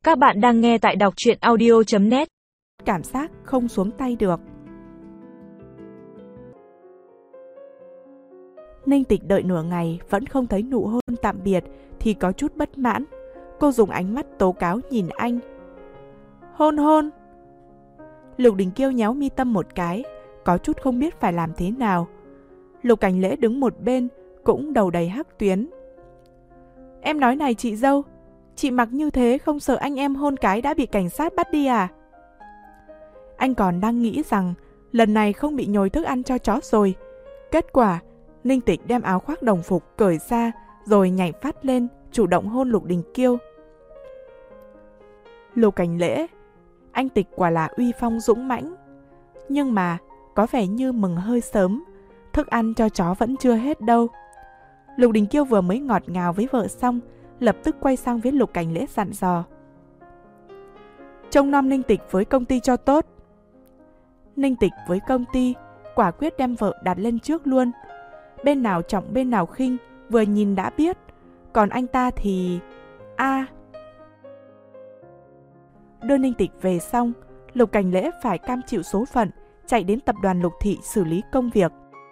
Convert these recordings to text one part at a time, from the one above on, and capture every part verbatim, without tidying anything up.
Các bạn đang nghe tại đọc truyện audio chấm net. Cảm giác không xuống tay được. Ninh Tịch đợi nửa ngày vẫn không thấy nụ hôn tạm biệt thì có chút bất mãn. Cô dùng ánh mắt tố cáo nhìn anh. Hôn hôn. Lục Đình Kiêu nhéo mi tâm một cái, có chút không biết phải làm thế nào. Lục Cảnh Lễ đứng một bên, cũng đầu đầy hắc tuyến. Em nói này chị dâu, chị mặc như thế không sợ anh em hôn cái đã bị cảnh sát bắt đi à? Anh còn đang nghĩ rằng lần này không bị nhồi thức ăn cho chó rồi. Kết quả, Ninh Tịch đem áo khoác đồng phục cởi ra rồi nhảy phát lên, chủ động hôn Lục Đình Kiêu. Lục Cảnh Lễ, anh Tịch quả là uy phong dũng mãnh. Nhưng mà, có vẻ như mừng hơi sớm, thức ăn cho chó vẫn chưa hết đâu. Lục Đình Kiêu vừa mới ngọt ngào với vợ xong, lập tức quay sang với Lục Cảnh Lễ dặn dò. Trông nom Ninh Tịch với công ty cho tốt. Ninh Tịch với công ty, quả quyết đem vợ đặt lên trước luôn. Bên nào trọng bên nào khinh, vừa nhìn đã biết. Còn anh ta thì... a à. Đưa Ninh Tịch về xong, Lục Cảnh Lễ phải cam chịu số phận, chạy đến tập đoàn Lục Thị xử lý công việc.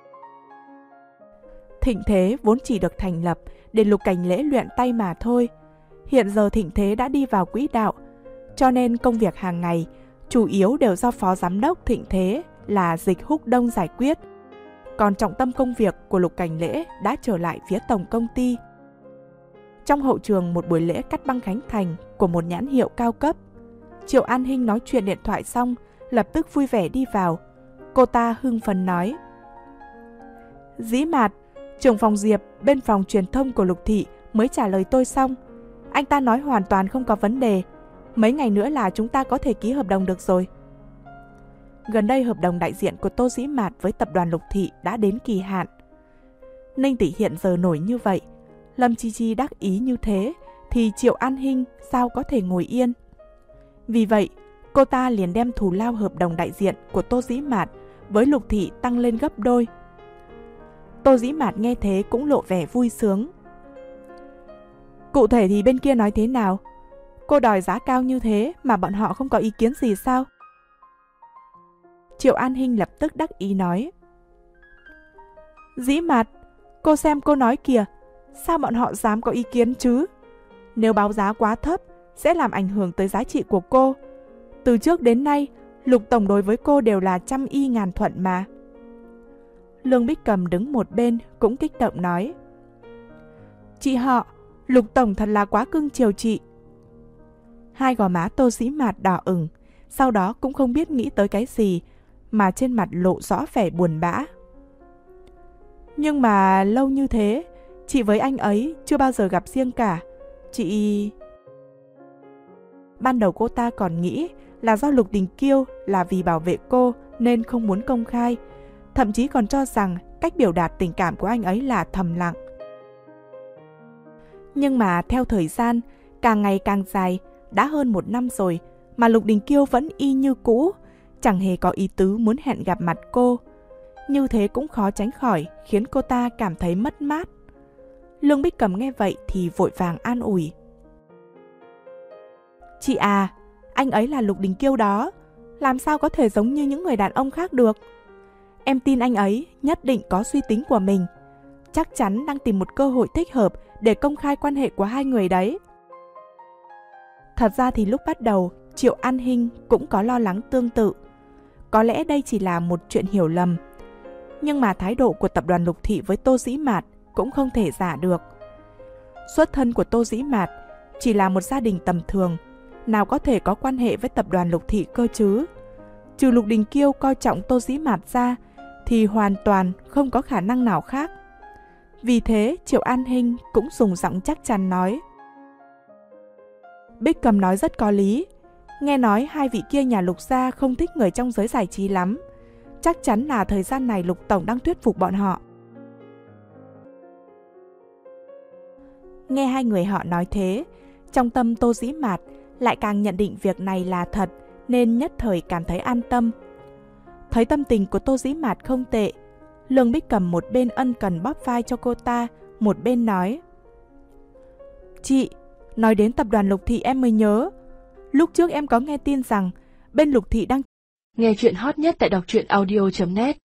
Thịnh Thế vốn chỉ được thành lập để Lục Cảnh Lễ luyện tay mà thôi. Hiện giờ Thịnh Thế đã đi vào quỹ đạo, cho nên công việc hàng ngày chủ yếu đều do Phó Giám đốc Thịnh Thế là Dịch Húc Đông giải quyết. Còn trọng tâm công việc của Lục Cảnh Lễ đã trở lại phía tổng công ty. Trong hậu trường một buổi lễ cắt băng khánh thành của một nhãn hiệu cao cấp, Triệu An Hinh nói chuyện điện thoại xong, lập tức vui vẻ đi vào. Cô ta hưng phấn nói. Dĩ Mạt, trưởng phòng Diệp bên phòng truyền thông của Lục Thị mới trả lời tôi xong. Anh ta nói hoàn toàn không có vấn đề. Mấy ngày nữa là chúng ta có thể ký hợp đồng được rồi. Gần đây hợp đồng đại diện của Tô Dĩ Mạt với tập đoàn Lục Thị đã đến kỳ hạn. Ninh Tỷ hiện giờ nổi như vậy, Lâm Chi Chi đắc ý như thế, thì Triệu An Hinh sao có thể ngồi yên. Vì vậy, cô ta liền đem thù lao hợp đồng đại diện của Tô Dĩ Mạt với Lục Thị tăng lên gấp đôi. Tô Dĩ Mạt nghe thế cũng lộ vẻ vui sướng. Cụ thể thì bên kia nói thế nào? Cô đòi giá cao như thế mà bọn họ không có ý kiến gì sao? Triệu An Hinh lập tức đắc ý nói. Dĩ Mạt, cô xem cô nói kìa, sao bọn họ dám có ý kiến chứ? Nếu báo giá quá thấp, sẽ làm ảnh hưởng tới giá trị của cô. Từ trước đến nay, Lục Tổng đối với cô đều là trăm y ngàn thuận mà. Lương Bích Cầm đứng một bên cũng kích động nói. Chị họ, Lục Tổng thật là quá cưng chiều chị. Hai gò má Tô Dĩ Mạt đỏ ửng, sau đó cũng không biết nghĩ tới cái gì, mà trên mặt lộ rõ vẻ buồn bã. Nhưng mà lâu như thế, chị với anh ấy chưa bao giờ gặp riêng cả. Chị... Ban đầu cô ta còn nghĩ là do Lục Đình Kiêu là vì bảo vệ cô nên không muốn công khai, thậm chí còn cho rằng cách biểu đạt tình cảm của anh ấy là thầm lặng. Nhưng mà theo thời gian, càng ngày càng dài, đã hơn một năm rồi mà Lục Đình Kiêu vẫn y như cũ, chẳng hề có ý tứ muốn hẹn gặp mặt cô. Như thế cũng khó tránh khỏi khiến cô ta cảm thấy mất mát. Lương Bích Cầm nghe vậy thì vội vàng an ủi. Chị à, anh ấy là Lục Đình Kiêu đó, làm sao có thể giống như những người đàn ông khác được? Em tin anh ấy nhất định có suy tính của mình, chắc chắn đang tìm một cơ hội thích hợp để công khai quan hệ của hai người đấy. Thật ra thì lúc bắt đầu, Triệu An Hinh cũng có lo lắng tương tự. Có lẽ đây chỉ là một chuyện hiểu lầm. Nhưng mà thái độ của tập đoàn Lục Thị với Tô Dĩ Mạt cũng không thể giả được. Xuất thân của Tô Dĩ Mạt chỉ là một gia đình tầm thường, nào có thể có quan hệ với tập đoàn Lục Thị cơ chứ? Trừ Lục Đình Kiêu coi trọng Tô Dĩ Mạt ra, thì hoàn toàn không có khả năng nào khác. Vì thế, Triệu An Hinh cũng dùng giọng chắc chắn nói. Bích Cầm nói rất có lý. Nghe nói hai vị kia nhà Lục gia không thích người trong giới giải trí lắm. Chắc chắn là thời gian này Lục Tổng đang thuyết phục bọn họ. Nghe hai người họ nói thế, trong tâm Tô Dĩ Mạt lại càng nhận định việc này là thật, nên nhất thời cảm thấy an tâm. Thấy tâm tình của Tô Dĩ Mạt không tệ, Lương Bích Cầm một bên ân cần bóp vai cho cô ta, một bên nói. Chị, nói đến tập đoàn Lục Thị em mới nhớ, Lúc trước em có nghe tin rằng bên Lục Thị đang nghe chuyện hot nhất tại đọc truyện audio chấm net.